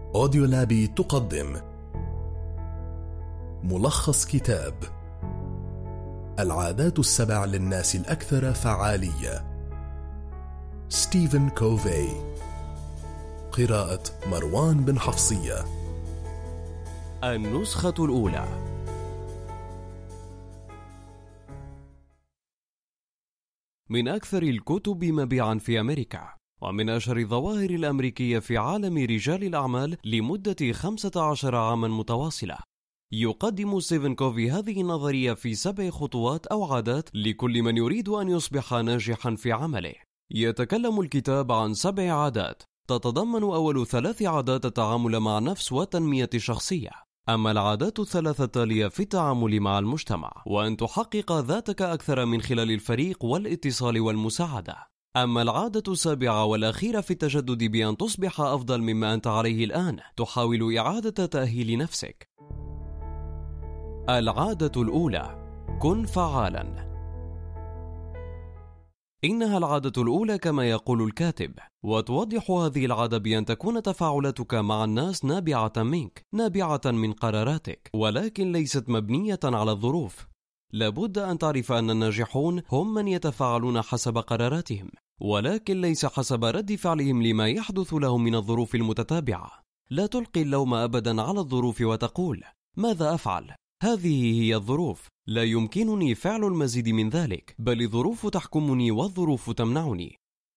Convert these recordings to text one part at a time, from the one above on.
أوديولابي تقدم ملخص كتاب العادات السبع للناس الأكثر فعالية، ستيفن كوفي. قراءة مروان بن حفصية. النسخة الأولى. من أكثر الكتب مبيعاً في أمريكا، ومن أشهر الظواهر الأمريكية في عالم رجال الأعمال لمدة 15 عاماً متواصلة. يقدم ستيفن كوفي هذه النظرية في 7 خطوات أو عادات لكل من يريد أن يصبح ناجحاً في عمله. يتكلم الكتاب عن 7 عادات تتضمن أول 3 عادات التعامل مع النفس وتنمية الشخصية، أما العادات 3 التالية في التعامل مع المجتمع، وأن تحقق ذاتك أكثر من خلال الفريق والاتصال والمساعدة. أما العادة 7 والأخيرة في التجدد بأن تصبح أفضل مما أنت عليه الآن، تحاول إعادة تأهيل نفسك. العادة الأولى: كن فعالا. إنها العادة الأولى كما يقول الكاتب، وتوضح هذه العادة بأن تكون تفاعلاتك مع الناس نابعة منك، نابعة من قراراتك، ولكن ليست مبنية على الظروف. لابد أن تعرف أن الناجحون هم من يتفاعلون حسب قراراتهم، ولكن ليس حسب رد فعلهم لما يحدث لهم من الظروف المتتابعة. لا تلقي اللوم أبدا على الظروف وتقول: ماذا أفعل؟ هذه هي الظروف، لا يمكنني فعل المزيد من ذلك، بل الظروف تحكمني والظروف تمنعني.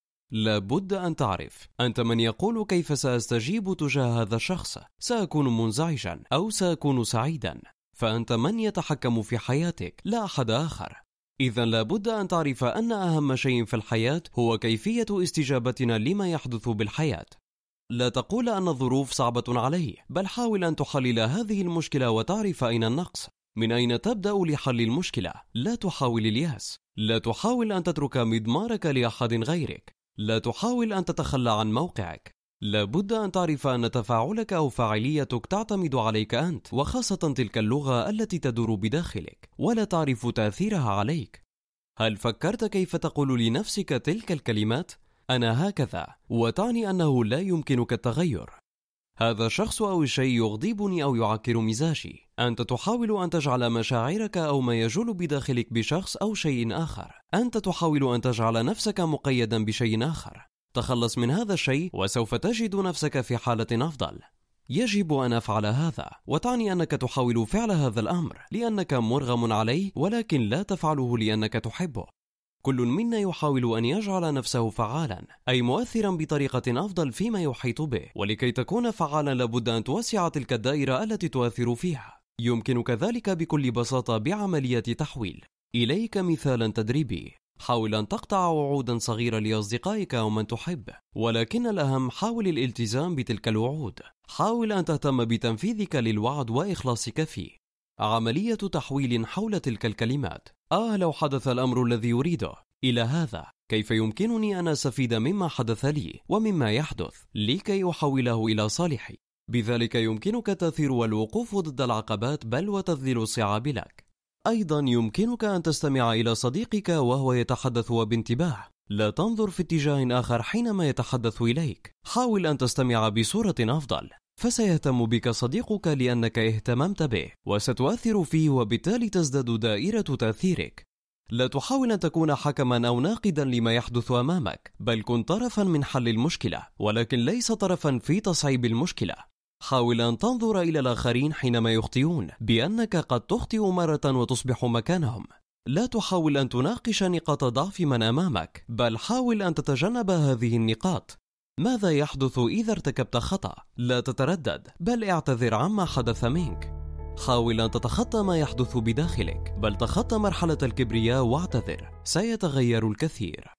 لابد أن تعرف، أنت من يقول كيف سأستجيب تجاه هذا الشخص، سأكون منزعجا أو سأكون سعيدا، فأنت من يتحكم في حياتك لا أحد آخر. إذن لابد أن تعرف أن أهم شيء في الحياة هو كيفية استجابتنا لما يحدث بالحياة. لا تقول أن الظروف صعبة علي، بل حاول أن تحلل هذه المشكلة وتعرف أين النقص، من أين تبدأ لحل المشكلة. لا تحاول الياس، لا تحاول أن تترك مضمارك لأحد غيرك، لا تحاول أن تتخلى عن موقعك. لابد أن تعرف أن تفاعلك أو فاعليتك تعتمد عليك أنت، وخاصة تلك اللغة التي تدور بداخلك ولا تعرف تأثيرها عليك. هل فكرت كيف تقول لنفسك تلك الكلمات؟ أنا هكذا، وتعني أنه لا يمكنك التغير. هذا الشخص أو الشيء يغضبني أو يعكر مزاجي. أنت تحاول أن تجعل مشاعرك أو ما يجول بداخلك بشخص أو شيء آخر. أنت تحاول أن تجعل نفسك مقيدا بشيء آخر. تخلص من هذا الشيء وسوف تجد نفسك في حالة أفضل. يجب أن أفعل هذا، وتعني أنك تحاول فعل هذا الأمر لأنك مرغم عليه، ولكن لا تفعله لأنك تحبه. كل منا يحاول أن يجعل نفسه فعالا، أي مؤثرا بطريقة أفضل فيما يحيط به، ولكي تكون فعالا لابد أن توسع تلك الدائرة التي تؤثر فيها. يمكنك ذلك بكل بساطة بعملية تحويل. إليك مثالا تدريبي: حاول أن تقطع وعودا صغيرة لأصدقائك أو من تحب، ولكن الأهم حاول الالتزام بتلك الوعود. حاول أن تهتم بتنفيذك للوعد وإخلاصك فيه. عملية تحويل حول تلك الكلمات: لو حدث الأمر الذي يريده، إلى هذا كيف يمكنني أن أستفيد مما حدث لي ومما يحدث لكي أحوله إلى صالحي. بذلك يمكنك التأثير والوقوف ضد العقبات بل وتذليل الصعاب لك. أيضا يمكنك أن تستمع إلى صديقك وهو يتحدث وبانتباه، لا تنظر في اتجاه آخر حينما يتحدث إليك. حاول أن تستمع بصورة أفضل، فسيهتم بك صديقك لأنك اهتممت به، وستؤثر فيه وبالتالي تزداد دائرة تأثيرك. لا تحاول أن تكون حكما أو ناقدا لما يحدث أمامك، بل كن طرفا من حل المشكلة، ولكن ليس طرفا في تصعيب المشكلة. حاول أن تنظر إلى الآخرين حينما يخطئون بأنك قد تخطئ مرة وتصبح مكانهم. لا تحاول أن تناقش نقاط ضعف من أمامك، بل حاول أن تتجنب هذه النقاط. ماذا يحدث إذا ارتكبت خطأ؟ لا تتردد، بل اعتذر عما حدث منك. حاول أن تتخطى ما يحدث بداخلك، بل تخطى مرحلة الكبرياء واعتذر، سيتغير الكثير.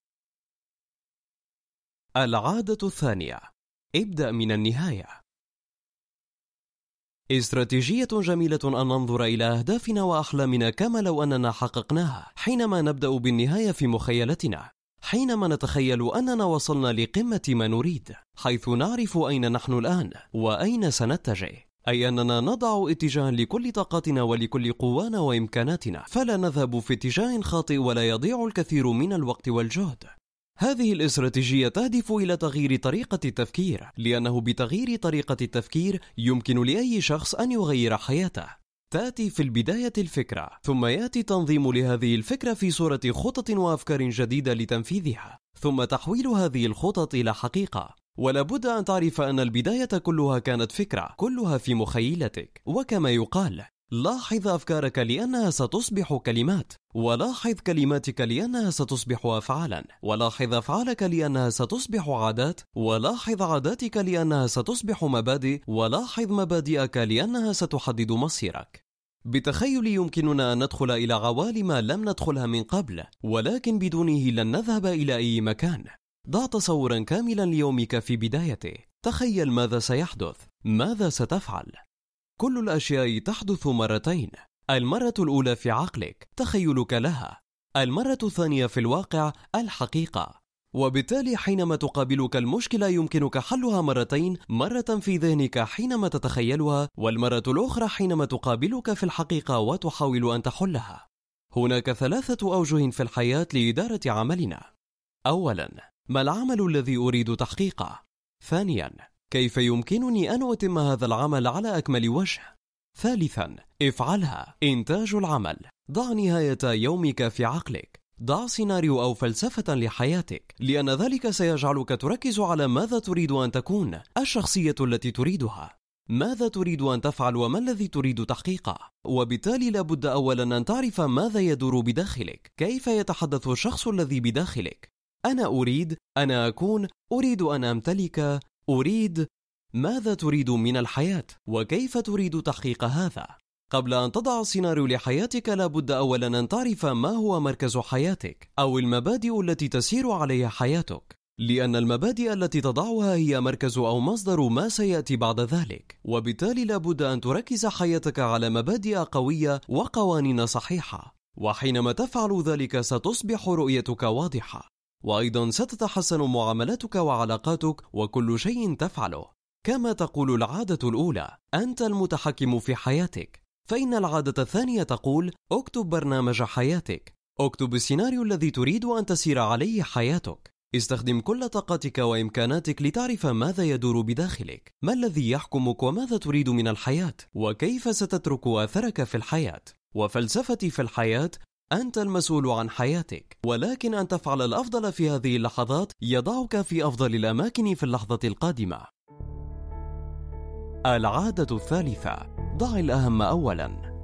العادة الثانية: ابدأ من النهاية. استراتيجية جميلة أن ننظر إلى أهدافنا وأحلامنا كما لو أننا حققناها حينما نبدأ بالنهاية في مخيلتنا. حينما نتخيل أننا وصلنا لقمة ما نريد، حيث نعرف أين نحن الآن وأين سنتجه، أي أننا نضع اتجاها لكل طاقتنا ولكل قوانا وإمكاناتنا، فلا نذهب في اتجاه خاطئ ولا يضيع الكثير من الوقت والجهد. هذه الاستراتيجية تهدف إلى تغيير طريقة التفكير، لأنه بتغيير طريقة التفكير يمكن لأي شخص أن يغير حياته. تأتي في البداية الفكرة، ثم يأتي تنظيم لهذه الفكرة في صورة خطط وأفكار جديدة لتنفيذها، ثم تحويل هذه الخطط إلى حقيقة. ولا بد أن تعرف أن البداية كلها كانت فكرة، كلها في مخيلتك. وكما يقال: لاحظ أفكارك لأنها ستصبح كلمات، ولاحظ كلماتك لأنها ستصبح أفعالا، ولاحظ أفعالك لأنها ستصبح عادات، ولاحظ عاداتك لأنها ستصبح مبادئ، ولاحظ مبادئك لأنها ستحدد مصيرك. بتخيل يمكننا أن ندخل إلى عوالم لم ندخلها من قبل، ولكن بدونه لن نذهب إلى أي مكان. ضع تصورا كاملا ليومك في بدايته. تخيل ماذا سيحدث، ماذا ستفعل. كل الأشياء تحدث مرتين، المرة الأولى في عقلك، تخيلك لها، المرة الثانية في الواقع، الحقيقة. وبالتالي حينما تقابلك المشكلة يمكنك حلها مرتين، مرة في ذهنك حينما تتخيلها، والمرة الأخرى حينما تقابلك في الحقيقة وتحاول أن تحلها. هناك 3 أوجه في الحياة لإدارة عملنا. أولا، ما العمل الذي أريد تحقيقه؟ ثانيا، كيف يمكنني أن أتم هذا العمل على أكمل وجه؟ ثالثا، افعلها، إنتاج العمل. ضع نهاية يومك في عقلك، ضع سيناريو أو فلسفة لحياتك، لأن ذلك سيجعلك تركز على ماذا تريد أن تكون، الشخصية التي تريدها، ماذا تريد أن تفعل وما الذي تريد تحقيقه. وبالتالي لابد أولا أن تعرف ماذا يدور بداخلك، كيف يتحدث الشخص الذي بداخلك. أنا أريد، أنا أكون، أريد أن أمتلك، أريد. ماذا تريد من الحياة؟ وكيف تريد تحقيق هذا؟ قبل أن تضع سيناريو لحياتك لابد أولا أن تعرف ما هو مركز حياتك، أو المبادئ التي تسير عليها حياتك، لأن المبادئ التي تضعها هي مركز أو مصدر ما سيأتي بعد ذلك. وبالتالي لابد أن تركز حياتك على مبادئ قوية وقوانين صحيحة، وحينما تفعل ذلك ستصبح رؤيتك واضحة، وأيضا ستتحسن معاملاتك وعلاقاتك وكل شيء تفعله. كما تقول العادة الأولى: أنت المتحكم في حياتك. فإن العادة الثانية تقول: اكتب برنامج حياتك، اكتب السيناريو الذي تريد أن تسير عليه حياتك. استخدم كل طاقتك وإمكاناتك لتعرف ماذا يدور بداخلك، ما الذي يحكمك وماذا تريد من الحياة، وكيف ستترك أثرك في الحياة. وفلسفتي في الحياة: أنت المسؤول عن حياتك، ولكن أن تفعل الأفضل في هذه اللحظات يضعك في أفضل الأماكن في اللحظة القادمة. العادة الثالثة: ضع الأهم أولا.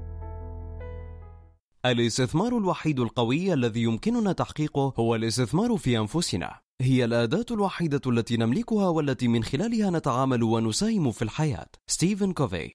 الاستثمار الوحيد القوي الذي يمكننا تحقيقه هو الاستثمار في أنفسنا. هي الأداة الوحيدة التي نملكها والتي من خلالها نتعامل ونساهم في الحياة. ستيفن كوفي.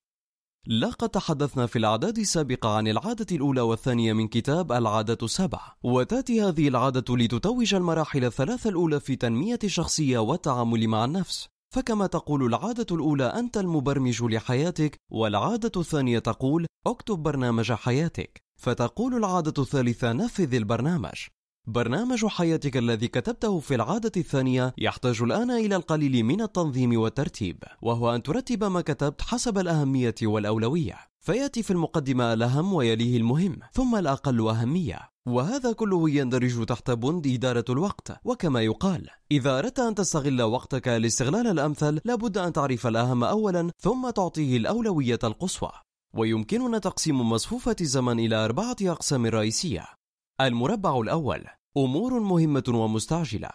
لقد تحدثنا في الأعداد السابقة عن العادة الأولى والثانية من كتاب العادة 7، وتأتي هذه العادة لتتوج المراحل ال3 الأولى في تنمية الشخصية والتعامل مع النفس. فكما تقول العادة الأولى: أنت المبرمج لحياتك، والعادة الثانية تقول: اكتب برنامج حياتك، فتقول العادة الثالثة: نفذ البرنامج. برنامج حياتك الذي كتبته في العادة الثانية يحتاج الآن إلى القليل من التنظيم والترتيب، وهو أن ترتب ما كتبت حسب الأهمية والأولوية، فيأتي في المقدمة الأهم ويليه المهم ثم الأقل أهمية، وهذا كله يندرج تحت بند إدارة الوقت. وكما يقال: إذا أردت أن تستغل وقتك الاستغلال الأمثل لابد أن تعرف الأهم أولا ثم تعطيه الأولوية القصوى. ويمكننا تقسيم مصفوفة الزمن إلى 4 أقسام رئيسية. المربع الأول: أمور مهمة ومستعجلة.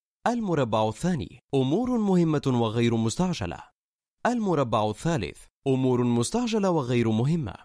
المربع الثاني: أمور مهمة وغير مستعجلة. المربع الثالث: أمور مستعجلة وغير مهمة.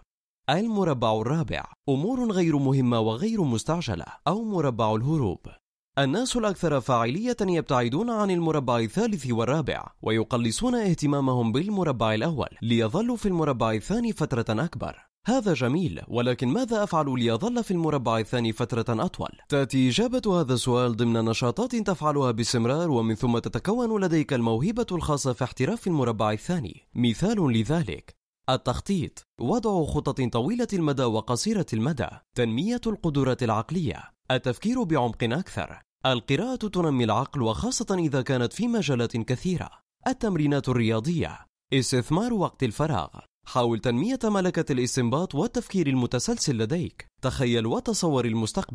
المربع الرابع: أمور غير مهمة وغير مستعجلة، أو مربع الهروب. الناس الأكثر فاعلية يبتعدون عن المربع الثالث والرابع، ويقلصون اهتمامهم بالمربع الأول ليظلوا في المربع الثاني فترة أكبر. هذا جميل، ولكن ماذا أفعل ليظل في المربع الثاني فترة أطول؟ تأتي إجابة هذا السؤال ضمن نشاطات تفعلها باستمرار، ومن ثم تتكون لديك الموهبة الخاصة في احتراف المربع الثاني. مثال لذلك: التخطيط، وضع خطط طويلة المدى وقصيرة المدى، تنمية القدرات العقلية، التفكير بعمق أكثر، القراءة تنمي العقل وخاصة إذا كانت في مجالات كثيرة، التمرينات الرياضية، استثمار وقت الفراغ. حاول تنمية ملكة الاستنباط والتفكير المتسلسل لديك. تخيل وتصور المستقبل.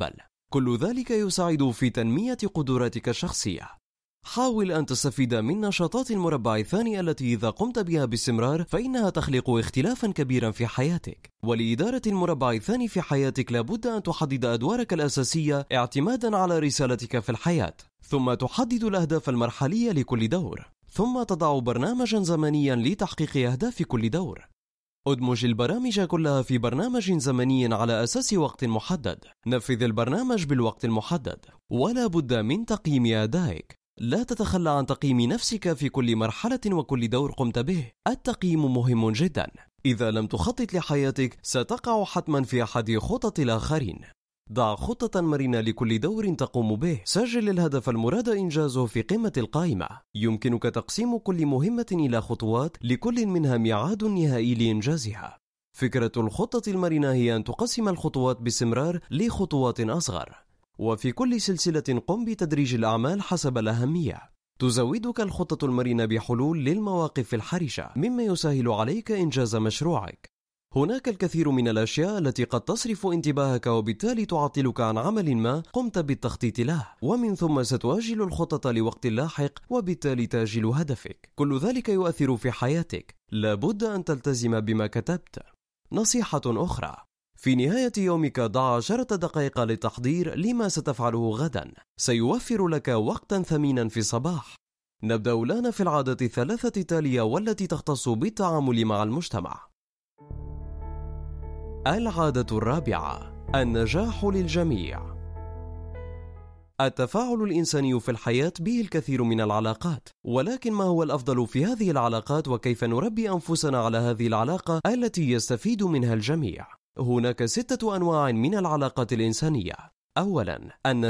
كل ذلك يساعد في تنمية قدراتك الشخصية. حاول أن تستفيد من نشاطات المربع الثاني التي إذا قمت بها باستمرار فإنها تخلق اختلافا كبيرا في حياتك. ولإدارة المربع الثاني في حياتك لابد أن تحدد أدوارك الأساسية اعتمادا على رسالتك في الحياة، ثم تحدد الأهداف المرحلية لكل دور، ثم تضع برنامجا زمنيا لتحقيق أهداف كل دور. أدمج البرامج كلها في برنامج زمني على أساس وقت محدد. نفذ البرنامج بالوقت المحدد، ولا بد من تقييم أدائك. لا تتخلى عن تقييم نفسك في كل مرحلة وكل دور قمت به. التقييم مهم جدا. إذا لم تخطط لحياتك ستقع حتما في أحد خطط الآخرين. ضع خطة مرنة لكل دور تقوم به. سجل الهدف المراد إنجازه في قمة القائمة. يمكنك تقسيم كل مهمة إلى خطوات لكل منها ميعاد نهائي لإنجازها. فكرة الخطة المرنة هي أن تقسم الخطوات باستمرار لخطوات أصغر، وفي كل سلسلة قم بتدريج الأعمال حسب الأهمية. تزودك الخطة المرنة بحلول للمواقف الحرجة مما يسهل عليك إنجاز مشروعك. هناك الكثير من الأشياء التي قد تصرف انتباهك وبالتالي تعطلك عن عمل ما قمت بالتخطيط له، ومن ثم ستؤجل الخطة لوقت لاحق وبالتالي تأجيل هدفك. كل ذلك يؤثر في حياتك. لابد أن تلتزم بما كتبت. نصيحة أخرى: في نهاية يومك ضع 10 دقائق للتحضير لما ستفعله غدا. سيوفر لك وقتا ثمينا في الصباح. نبدأ الآن في العادة الثلاثة التالية والتي تختص بالتعامل مع المجتمع. العادة الرابعة: النجاح للجميع. التفاعل الإنساني في الحياة به الكثير من العلاقات، ولكن ما هو الأفضل في هذه العلاقات وكيف نربي أنفسنا على هذه العلاقة التي يستفيد منها الجميع؟ هناك 6 أنواع من العلاقات الإنسانية. أولا،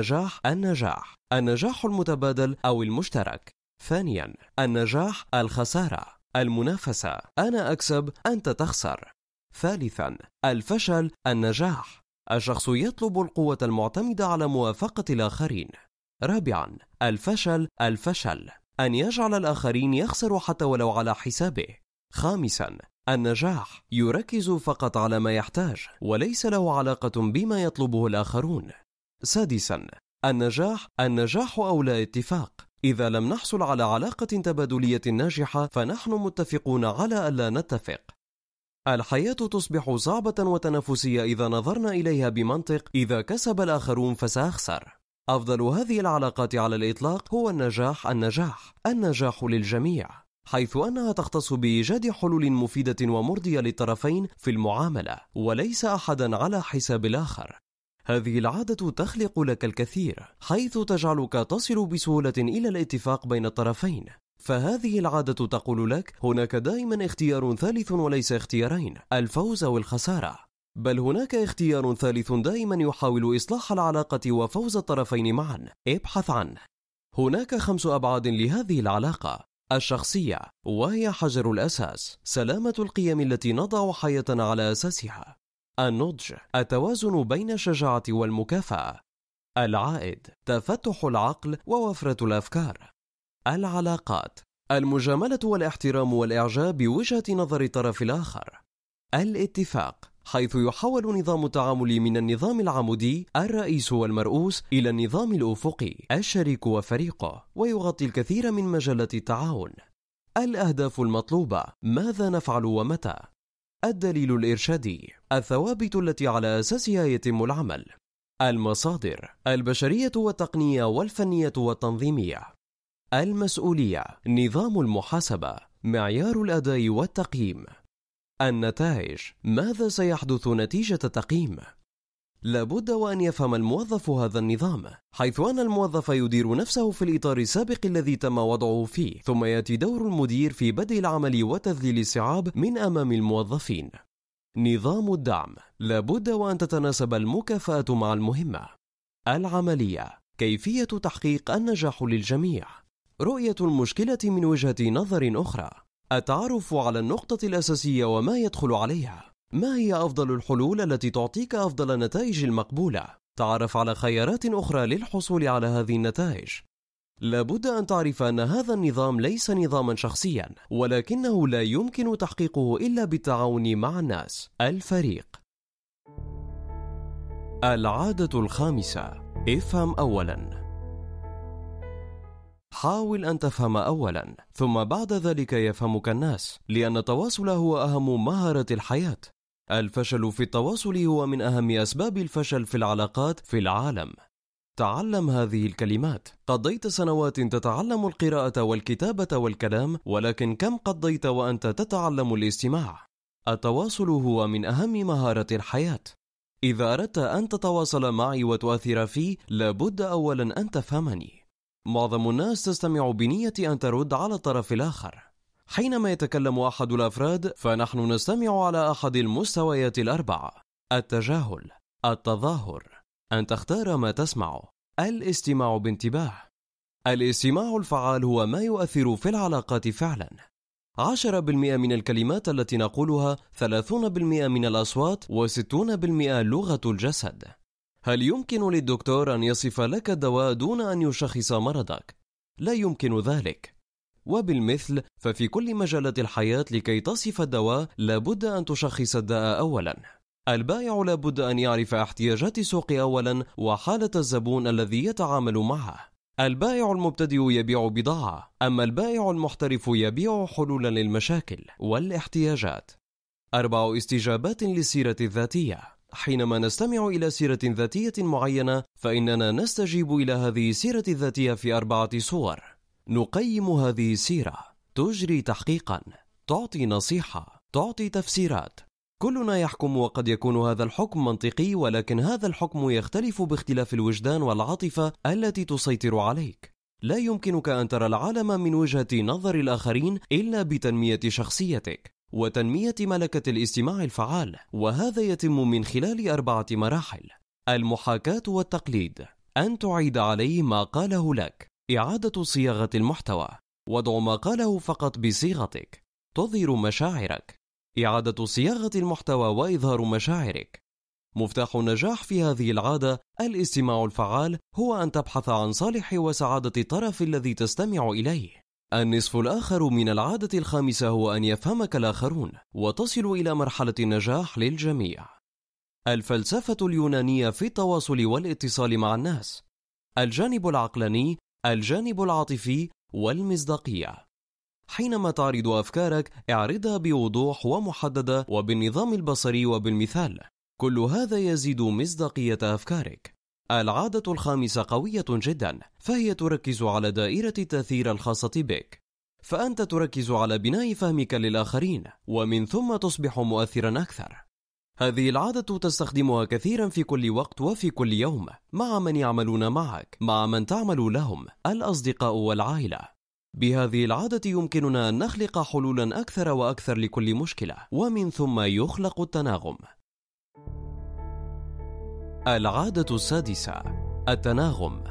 النجاح المتبادل أو المشترك. ثانيا، النجاح الخسارة، المنافسة، أنا أكسب أنت تخسر. ثالثا، الفشل النجاح، الشخص يطلب القوة المعتمدة على موافقة الآخرين. رابعا، الفشل أن يجعل الآخرين يخسروا حتى ولو على حسابه. خامسا، النجاح يركز فقط على ما يحتاج وليس له علاقة بما يطلبه الآخرون. سادسا، النجاح أولى اتفاق. إذا لم نحصل على علاقة تبادلية ناجحة فنحن متفقون على ألا نتفق. الحياة تصبح صعبة وتنافسية إذا نظرنا إليها بمنطق إذا كسب الآخرون فسأخسر. أفضل هذه العلاقات على الإطلاق هو النجاح للجميع، حيث أنها تختص بإيجاد حلول مفيدة ومرضية للطرفين في المعاملة وليس أحدا على حساب الآخر. هذه العادة تخلق لك الكثير، حيث تجعلك تصل بسهولة إلى الاتفاق بين الطرفين. فهذه العادة تقول لك هناك دائما اختيار ثالث وليس اختيارين، الفوز أو الخسارة، بل هناك اختيار ثالث دائما يحاول إصلاح العلاقة وفوز الطرفين معا. ابحث عنه. هناك 5 أبعاد لهذه العلاقة. الشخصية، وهي حجر الأساس، سلامة القيم التي نضع حياتنا على أساسها. النضج، التوازن بين الشجاعة والمكافأة. العائد، تفتح العقل ووفرة الأفكار. العلاقات، المجاملة والاحترام والإعجاب بوجهة نظر الطرف الآخر. الاتفاق، حيث يحول نظام التعامل من النظام العمودي الرئيس والمرؤوس إلى النظام الأفقي الشريك وفريقه، ويغطي الكثير من مجالات التعاون. الأهداف المطلوبة، ماذا نفعل ومتى. الدليل الإرشادي، الثوابت التي على أساسها يتم العمل. المصادر، البشرية والتقنية والفنية والتنظيمية. المسؤولية، نظام المحاسبة، معيار الأداء والتقييم. النتائج، ماذا سيحدث نتيجة التقييم. لابد وأن يفهم الموظف هذا النظام، حيث أن الموظف يدير نفسه في الإطار السابق الذي تم وضعه فيه، ثم يأتي دور المدير في بدء العمل وتذليل الصعاب من أمام الموظفين. نظام الدعم، لابد وأن تتناسب المكافأة مع المهمة. العملية، كيفية تحقيق النجاح للجميع. رؤية المشكلة من وجهة نظر أخرى. التعرف على النقطة الأساسية وما يدخل عليها. ما هي أفضل الحلول التي تعطيك أفضل النتائج المقبولة؟ تعرف على خيارات أخرى للحصول على هذه النتائج. لابد أن تعرف أن هذا النظام ليس نظاما شخصيا، ولكنه لا يمكن تحقيقه إلا بالتعاون مع الناس، الفريق. العادة الخامسة، افهم أولاً. حاول أن تفهم أولاً، ثم بعد ذلك يفهمك الناس، لأن التواصل هو أهم مهارة الحياة. الفشل في التواصل هو من أهم أسباب الفشل في العلاقات في العالم. تعلم هذه الكلمات. قضيت سنوات تتعلم القراءة والكتابة والكلام، ولكن كم قضيت وأنت تتعلم الاستماع؟ التواصل هو من أهم مهارة الحياة. إذا أردت أن تتواصل معي وتؤثر في، لابد أولا أن تفهمني. معظم الناس تستمع بنية أن ترد على الطرف الآخر. حينما يتكلم أحد الأفراد فنحن نستمع على أحد المستويات الأربعة: التجاهل، التظاهر، أن تختار ما تسمع، الاستماع بانتباه. الاستماع الفعال هو ما يؤثر في العلاقات فعلا. 10% من الكلمات التي نقولها، 30% من الأصوات، و60% لغة الجسد. هل يمكن للدكتور أن يصف لك الدواء دون أن يشخص مرضك؟ لا يمكن ذلك. وبالمثل ففي كل مجالات الحياة لكي تصف الدواء لابد أن تشخص الداء أولا. البائع لابد أن يعرف احتياجات السوق أولا وحالة الزبون الذي يتعامل معه. البائع المبتدئ يبيع بضاعة، أما البائع المحترف يبيع حلولا للمشاكل والاحتياجات. 4 استجابات للسيرة الذاتية. حينما نستمع إلى سيرة ذاتية معينة فإننا نستجيب إلى هذه السيرة الذاتية في 4 صور. نقيم هذه السيرة، تجري تحقيقا، تعطي نصيحة، تعطي تفسيرات. كلنا يحكم، وقد يكون هذا الحكم منطقي، ولكن هذا الحكم يختلف باختلاف الوجدان والعاطفة التي تسيطر عليك. لا يمكنك أن ترى العالم من وجهة نظر الآخرين إلا بتنمية شخصيتك وتنمية ملكة الاستماع الفعال، وهذا يتم من خلال 4 مراحل: المحاكاة والتقليد، أن تعيد عليه ما قاله لك، إعادة صياغة المحتوى، وضع ما قاله فقط بصيغتك، تظهر مشاعرك، إعادة صياغة المحتوى وإظهار مشاعرك. مفتاح النجاح في هذه العادة الاستماع الفعال هو أن تبحث عن صالح وسعادة الطرف الذي تستمع إليه. النصف الآخر من العادة الخامسة هو أن يفهمك الآخرون وتصل إلى مرحلة النجاح للجميع. الفلسفة اليونانية في التواصل والاتصال مع الناس: الجانب العقلاني، الجانب العاطفي، والمصداقية. حينما تعرض أفكارك اعرضها بوضوح ومحددة وبالنظام البصري وبالمثال. كل هذا يزيد مصداقية أفكارك. العادة الخامسة قوية جدا، فهي تركز على دائرة التأثير الخاصة بك، فأنت تركز على بناء فهمك للآخرين، ومن ثم تصبح مؤثرا أكثر. هذه العادة تستخدمها كثيرا في كل وقت وفي كل يوم، مع من يعملون معك، مع من تعمل لهم، الأصدقاء والعائلة. بهذه العادة يمكننا أن نخلق حلولا أكثر وأكثر لكل مشكلة، ومن ثم يخلق التناغم. العادة السادسة: التناغم.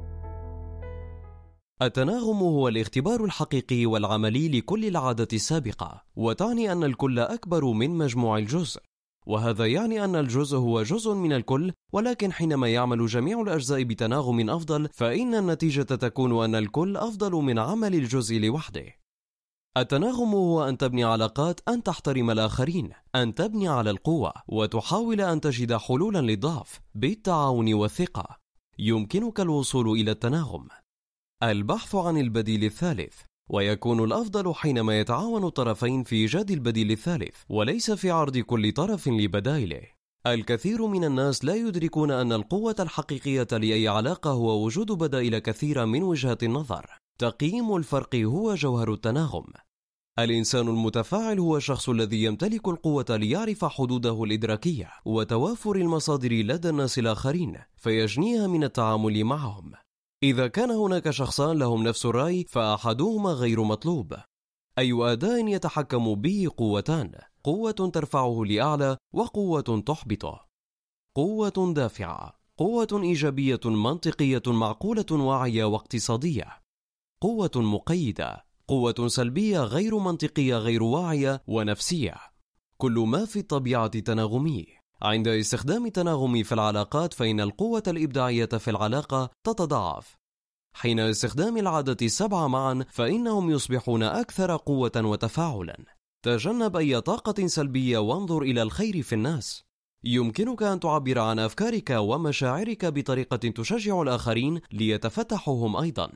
التناغم هو الاختبار الحقيقي والعملي لكل العادة السابقة، وتعني أن الكل أكبر من مجموع الجزء، وهذا يعني أن الجزء هو جزء من الكل، ولكن حينما يعمل جميع الأجزاء بتناغم أفضل فإن النتيجة تكون أن الكل أفضل من عمل الجزء لوحده. التناغم هو أن تبني علاقات، أن تحترم الآخرين، أن تبني على القوة، وتحاول أن تجد حلولا للضعف بالتعاون والثقة. يمكنك الوصول إلى التناغم. البحث عن البديل الثالث، ويكون الأفضل حينما يتعاون الطرفين في إيجاد البديل الثالث وليس في عرض كل طرف لبدائله. الكثير من الناس لا يدركون أن القوة الحقيقية لأي علاقة هو وجود بدائل كثيرة من وجهات النظر. تقييم الفرق هو جوهر التناغم. الإنسان المتفاعل هو الشخص الذي يمتلك القوة ليعرف حدوده الإدراكية وتوافر المصادر لدى الناس الآخرين فيجنيها من التعامل معهم. إذا كان هناك شخصان لهم نفس الرأي فأحدهما غير مطلوب. أي أداء يتحكم به قوتان: قوة ترفعه لأعلى وقوة تحبطه. قوة دافعة، قوة إيجابية منطقية معقولة واعية واقتصادية. قوة مقيدة، قوة سلبية غير منطقية غير واعية ونفسية. كل ما في الطبيعة تناغمي. عند استخدام التناغم في العلاقات فإن القوة الإبداعية في العلاقة تتضاعف. حين استخدام العادة 7 معا فإنهم يصبحون أكثر قوة وتفاعلا. تجنب أي طاقة سلبية وانظر إلى الخير في الناس. يمكنك أن تعبر عن أفكارك ومشاعرك بطريقة تشجع الآخرين ليتفتحوا هم أيضا.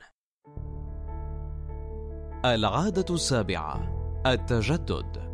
العادة السابعة: التجدد.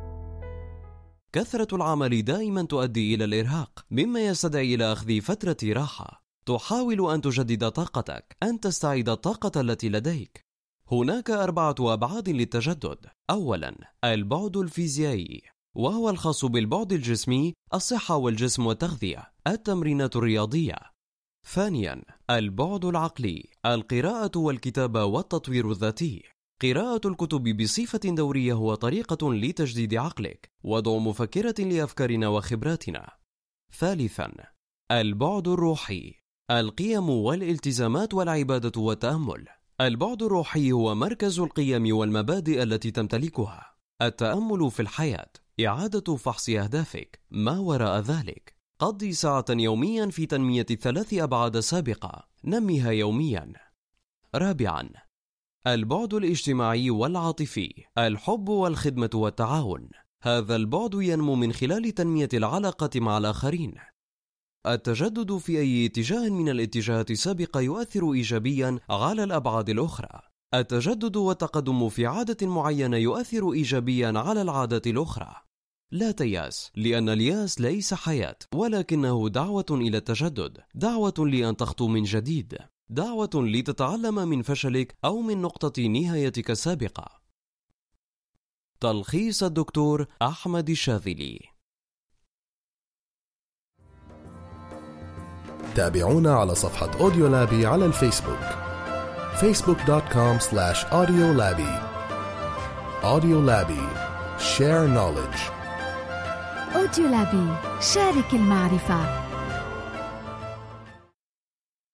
كثرة العمل دائما تؤدي إلى الإرهاق، مما يستدعي إلى أخذ فترة راحة. تحاول أن تجدد طاقتك، أن تستعيد الطاقة التي لديك. هناك 4 أبعاد للتجدد. أولا، البعد الفيزيائي، وهو الخاص بالبعد الجسمي، الصحة والجسم والتغذية، التمرينات الرياضية. ثانيا، البعد العقلي، القراءة والكتابة والتطوير الذاتي. قراءة الكتب بصفة دورية هو طريقة لتجديد عقلك، وضع مفكرة لأفكارنا وخبراتنا. ثالثا، البعد الروحي، القيم والالتزامات والعبادة والتأمل. البعد الروحي هو مركز القيم والمبادئ التي تمتلكها. التأمل في الحياة، إعادة فحص أهدافك، ما وراء ذلك. قضي ساعة يوميا في تنمية 3 أبعاد سابقة، نميها يوميا. رابعا، البعد الاجتماعي والعاطفي، الحب والخدمة والتعاون. هذا البعد ينمو من خلال تنمية العلاقة مع الآخرين. التجدد في أي اتجاه من الاتجاهات السابقة يؤثر إيجابيا على الأبعاد الأخرى. التجدد والتقدم في عادة معينة يؤثر إيجابيا على العادة الأخرى. لا تيأس، لأن اليأس ليس حياة، ولكنه دعوة إلى التجدد، دعوة لأن تخطو من جديد، دعوة لتتعلم من فشلك أو من نقطة نهايتك السابقة. تلخيص الدكتور أحمد الشاذلي. تابعونا على صفحة أوديولابي على الفيسبوك facebook.com/audiolabby. Audiolabby. Share knowledge. أوديولابي، شارك المعرفة.